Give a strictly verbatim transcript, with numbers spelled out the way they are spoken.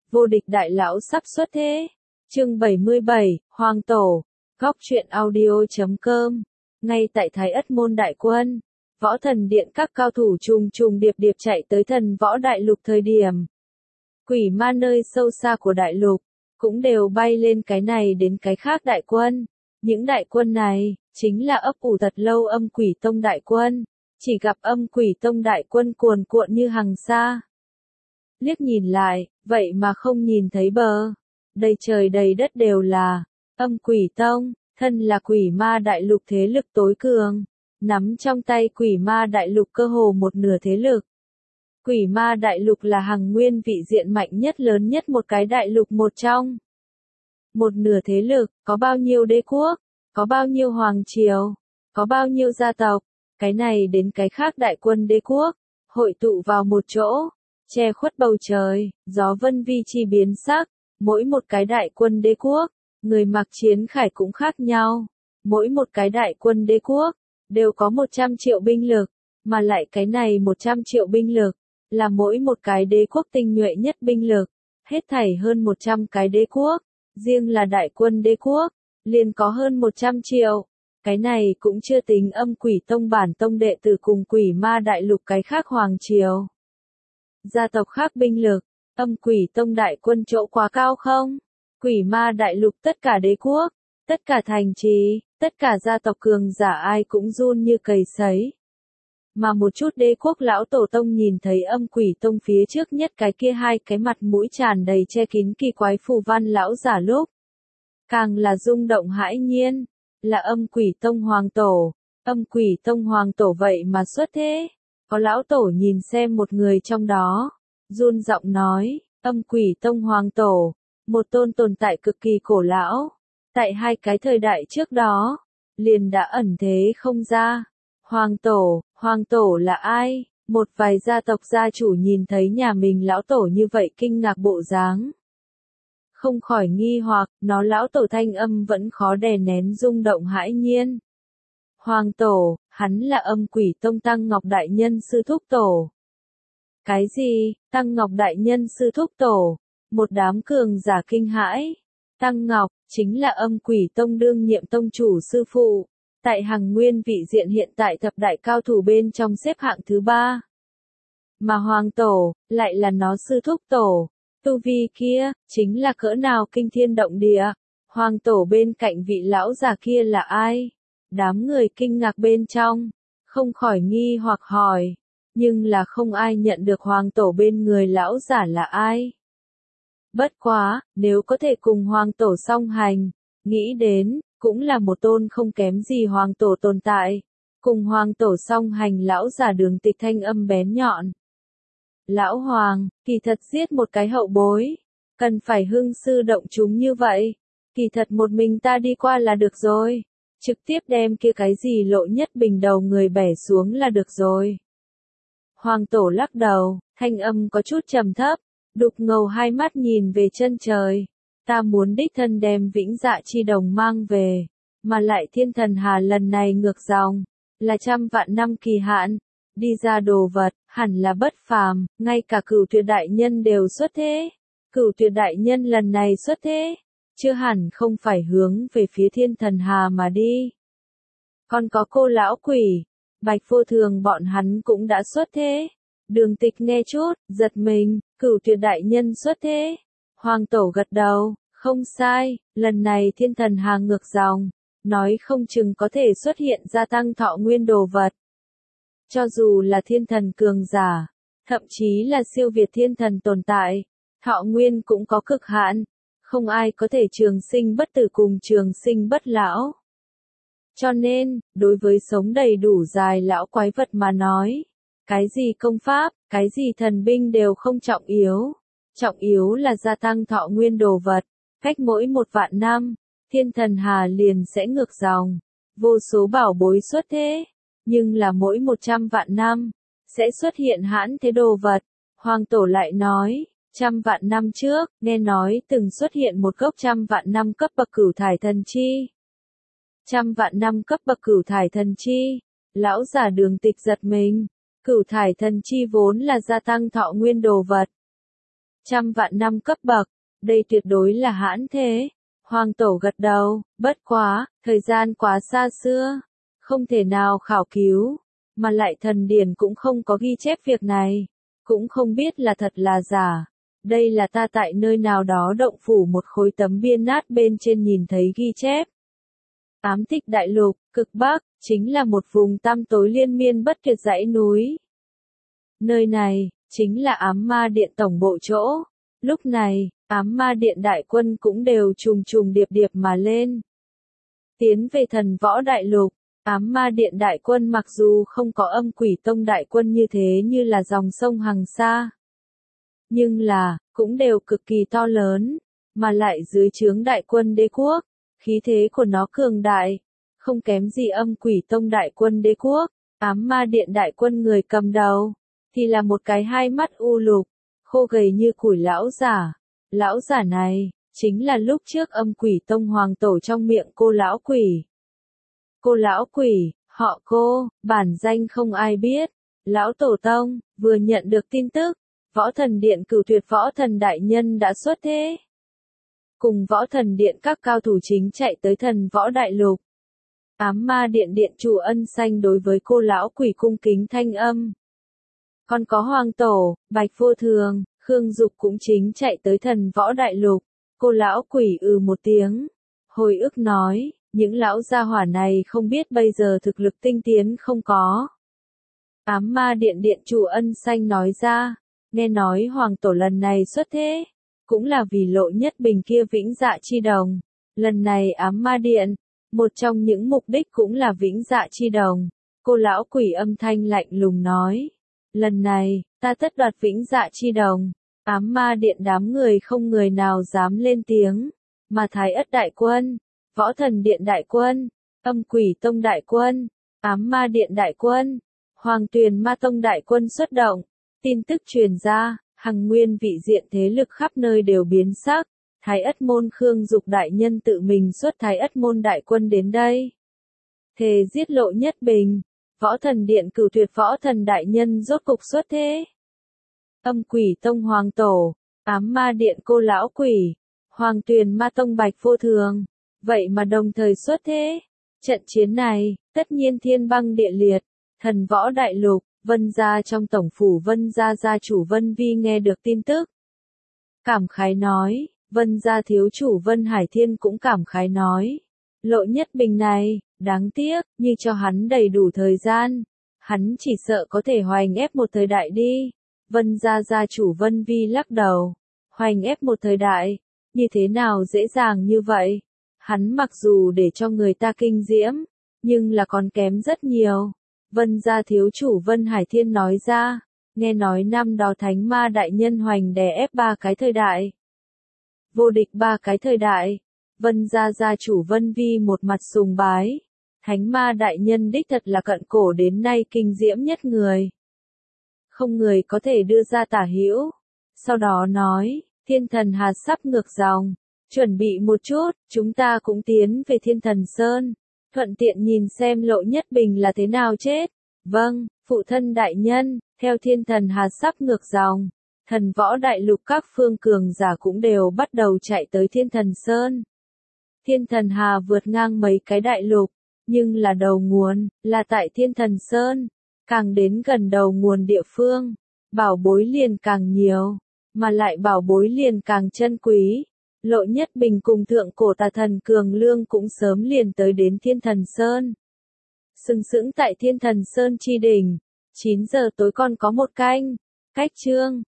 Vô địch đại lão sắp xuất thế. Chương bảy mươi bảy, Hoàng Tổ. Góc truyện audio chấm com. Ngay tại Thái Ất Môn Đại Quân, Võ Thần Điện các cao thủ trùng trùng điệp điệp chạy tới Thần Võ Đại Lục thời điểm. Quỷ ma nơi sâu xa của Đại Lục, cũng đều bay lên cái này đến cái khác đại quân. Những đại quân này, chính là ấp ủ thật lâu Âm Quỷ Tông Đại Quân. Chỉ gặp Âm Quỷ Tông Đại Quân cuồn cuộn như hằng sa. Liếc nhìn lại, vậy mà không nhìn thấy bờ. Đầy trời đầy đất đều là Âm Quỷ Tông, thân là quỷ ma đại lục thế lực tối cường. Nắm trong tay quỷ ma đại lục cơ hồ một nửa thế lực. Quỷ ma đại lục là hằng nguyên vị diện mạnh nhất lớn nhất một cái đại lục một trong. Một nửa thế lực, có bao nhiêu đế quốc, có bao nhiêu hoàng triều, có bao nhiêu gia tộc, cái này đến cái khác đại quân đế quốc, hội tụ vào một chỗ, che khuất bầu trời, gió vân vi chi biến sắc, mỗi một cái đại quân đế quốc, người mặc chiến khải cũng khác nhau, mỗi một cái đại quân đế quốc, đều có một trăm triệu binh lực, mà lại cái này một trăm triệu binh lực, là mỗi một cái đế quốc tinh nhuệ nhất binh lực, hết thảy hơn một trăm cái đế quốc, riêng là đại quân đế quốc, liền có hơn một trăm triệu. Cái này cũng chưa tính Âm Quỷ Tông bản tông đệ tử cùng quỷ ma đại lục cái khác hoàng triều. Gia tộc khác binh lực, Âm Quỷ Tông đại quân chỗ quá cao không? Quỷ ma đại lục tất cả đế quốc, tất cả thành trì, tất cả gia tộc cường giả ai cũng run như cầy sấy. Mà một chút đế quốc lão tổ tông nhìn thấy Âm Quỷ Tông phía trước nhất cái kia hai cái mặt mũi tràn đầy che kín kỳ quái phù văn lão giả lúc. Càng là rung động hãi nhiên, là Âm Quỷ Tông Hoàng Tổ, Âm Quỷ Tông Hoàng Tổ vậy mà xuất thế. Có lão tổ nhìn xem một người trong đó, run giọng nói, Âm Quỷ Tông Hoàng Tổ, một tôn tồn tại cực kỳ cổ lão, tại hai cái thời đại trước đó, liền đã ẩn thế không ra. Hoàng Tổ, Hoàng Tổ là ai? Một vài gia tộc gia chủ nhìn thấy nhà mình lão tổ như vậy kinh ngạc bộ dáng. Không khỏi nghi hoặc, nó lão tổ thanh âm vẫn khó đè nén rung động hãi nhiên. Hoàng Tổ, hắn là Âm Quỷ Tông Tăng Ngọc Đại Nhân Sư Thúc Tổ. Cái gì? Tăng Ngọc Đại Nhân Sư Thúc Tổ? Một đám cường giả kinh hãi. Tăng Ngọc, chính là Âm Quỷ Tông đương nhiệm tông chủ sư phụ. Tại hằng nguyên vị diện hiện tại thập đại cao thủ bên trong xếp hạng thứ ba. Mà Hoàng Tổ, lại là nó Sư Thúc Tổ. Tu vi kia, chính là cỡ nào kinh thiên động địa. Hoàng Tổ bên cạnh vị lão già kia là ai? Đám người kinh ngạc bên trong, không khỏi nghi hoặc hỏi, nhưng là không ai nhận được Hoàng Tổ bên người lão giả là ai. Bất quá, nếu có thể cùng Hoàng Tổ song hành, nghĩ đến, cũng là một tôn không kém gì Hoàng Tổ tồn tại. Cùng Hoàng Tổ song hành lão giả Đường Tịch thanh âm bén nhọn. Lão Hoàng, kỳ thật giết một cái hậu bối, cần phải hưng sư động chúng như vậy. Kỳ thật một mình ta đi qua là được rồi. Trực tiếp đem kia cái gì lộ nhất bình đầu người bẻ xuống là được rồi. Hoàng Tổ lắc đầu, thanh âm có chút trầm thấp, đục ngầu hai mắt nhìn về chân trời. Ta muốn đích thân đem Vĩnh Dạ Chi Đồng mang về, mà lại Thiên Thần Hà lần này ngược dòng, là trăm vạn năm kỳ hạn, đi ra đồ vật, hẳn là bất phàm, ngay cả Cửu Tuyệt Đại Nhân đều xuất thế. Cửu Tuyệt Đại Nhân lần này xuất thế, chưa hẳn không phải hướng về phía Thiên Thần Hà mà đi. Còn có cô lão quỷ, Bạch Vô Thường bọn hắn cũng đã xuất thế. Đường Tịch nghe chút, giật mình, Cửu Tuyệt Đại Nhân xuất thế. Hoàng Tổ gật đầu, không sai, lần này Thiên Thần Hà ngược dòng, nói không chừng có thể xuất hiện gia tăng thọ nguyên đồ vật. Cho dù là thiên thần cường giả, thậm chí là siêu việt thiên thần tồn tại, thọ nguyên cũng có cực hạn, không ai có thể trường sinh bất tử cùng trường sinh bất lão. Cho nên, đối với sống đầy đủ dài lão quái vật mà nói, cái gì công pháp, cái gì thần binh đều không trọng yếu. Trọng yếu là gia tăng thọ nguyên đồ vật, cách mỗi một vạn năm, Thiên Thần Hà liền sẽ ngược dòng, vô số bảo bối xuất thế, nhưng là mỗi một trăm vạn năm, sẽ xuất hiện hãn thế đồ vật. Hoàng Tổ lại nói, trăm vạn năm trước, nghe nói từng xuất hiện một gốc trăm vạn năm cấp bậc cửu thải thần chi. Trăm vạn năm cấp bậc cửu thải thần chi, lão giả Đường Tịch giật mình, cửu thải thần chi vốn là gia tăng thọ nguyên đồ vật. trăm vạn năm cấp bậc, đây tuyệt đối là hãn thế. Hoàng tổ gật đầu, bất quá, thời gian quá xa xưa, không thể nào khảo cứu, mà lại thần điển cũng không có ghi chép việc này, cũng không biết là thật là giả. Đây là ta tại nơi nào đó động phủ một khối tấm bia nát bên trên nhìn thấy ghi chép. Ám Tích Đại Lục, cực Bắc, chính là một vùng tăm tối liên miên bất tuyệt dãy núi. Nơi này, chính là Ám Ma Điện tổng bộ chỗ. Lúc này, Ám Ma Điện đại quân cũng đều trùng trùng điệp điệp mà lên. Tiến về Thần Võ Đại Lục, Ám Ma Điện đại quân mặc dù không có Âm Quỷ Tông đại quân như thế như là dòng sông Hằng Sa, nhưng là, cũng đều cực kỳ to lớn, mà lại dưới trướng đại quân đế quốc, khí thế của nó cường đại, không kém gì Âm Quỷ Tông đại quân đế quốc. Ám Ma Điện đại quân người cầm đầu, thì là một cái hai mắt u lục, khô gầy như củi lão giả. Lão giả này, chính là lúc trước Âm Quỷ Tông hoàng tổ trong miệng cô lão quỷ. Cô lão quỷ, họ cô, bản danh không ai biết. Lão tổ tông, vừa nhận được tin tức, Võ Thần Điện Cửu Tuyệt Võ Thần đại nhân đã xuất thế. Cùng Võ Thần Điện các cao thủ chính chạy tới Thần Võ Đại Lục. Ám Ma Điện điện chủ Ân Xanh đối với cô lão quỷ cung kính thanh âm. Còn có Hoàng Tổ, Bạch Vô Thường, Khương Dục cũng chính chạy tới Thần Võ Đại Lục. Cô lão quỷ ừ một tiếng. Hồi ức nói, những lão gia hỏa này không biết bây giờ thực lực tinh tiến không có. Ám Ma Điện điện chủ Ân Xanh nói ra, nghe nói Hoàng Tổ lần này xuất thế, cũng là vì Lộ Nhất Bình kia Vĩnh Dạ Chi Đồng. Lần này Ám Ma Điện, một trong những mục đích cũng là Vĩnh Dạ Chi Đồng. Cô lão quỷ âm thanh lạnh lùng nói, lần này, ta tất đoạt Vĩnh Dạ Chi Đồng. Ám Ma Điện đám người không người nào dám lên tiếng, mà Thái Ất đại quân, Võ Thần Điện đại quân, Âm Quỷ Tông đại quân, Ám Ma Điện đại quân, Hoàng Tuyền Ma Tông đại quân xuất động. Tin tức truyền ra, hằng nguyên vị diện thế lực khắp nơi đều biến sắc. Thái Ất môn Khương Dục đại nhân tự mình xuất Thái Ất môn đại quân đến đây. Thề giết Lộ Nhất Bình. Võ Thần Điện Cửu Tuyệt Võ Thần đại nhân rốt cục xuất thế. Âm Quỷ Tông Hoàng Tổ, Ám Ma Điện cô lão quỷ, Hoàng Tuyền Ma Tông Bạch Vô Thường, vậy mà đồng thời xuất thế. Trận chiến này, tất nhiên thiên băng địa liệt. Thần Võ Đại Lục, Vân gia trong tổng phủ Vân gia gia chủ Vân Vi nghe được tin tức. Cảm khái nói, Vân gia thiếu chủ Vân Hải Thiên cũng cảm khái nói. Lộ Nhất Bình này, đáng tiếc, như cho hắn đầy đủ thời gian, hắn chỉ sợ có thể hoành ép một thời đại đi. Vân gia gia chủ Vân Vi lắc đầu, hoành ép một thời đại, như thế nào dễ dàng như vậy? Hắn mặc dù để cho người ta kinh diễm, nhưng là còn kém rất nhiều. Vân gia thiếu chủ Vân Hải Thiên nói ra, nghe nói năm đó Thánh Ma đại nhân hoành đè ép ba cái thời đại. Vô địch ba cái thời đại. Vân gia gia chủ Vân Vi một mặt sùng bái. Thánh Ma đại nhân đích thật là cận cổ đến nay kinh diễm nhất người. Không người có thể đưa ra tả hữu. Sau đó nói, Thiên Thần Hà sắp ngược dòng. Chuẩn bị một chút, chúng ta cũng tiến về Thiên Thần Sơn. Thuận tiện nhìn xem Lộ Nhất Bình là thế nào chết. Vâng, phụ thân đại nhân, theo Thiên Thần Hà sắp ngược dòng. Thần Võ Đại Lục các phương cường giả cũng đều bắt đầu chạy tới Thiên Thần Sơn. Thiên Thần Hà vượt ngang mấy cái đại lục, nhưng là đầu nguồn, là tại Thiên Thần Sơn. Càng đến gần đầu nguồn địa phương, bảo bối liền càng nhiều, mà lại bảo bối liền càng chân quý. Lộ Nhất Bình cùng thượng cổ tà thần Cường Lương cũng sớm liền tới đến Thiên Thần Sơn. Sừng sững tại Thiên Thần Sơn chi đỉnh, chín giờ tối còn có một canh, cách chương.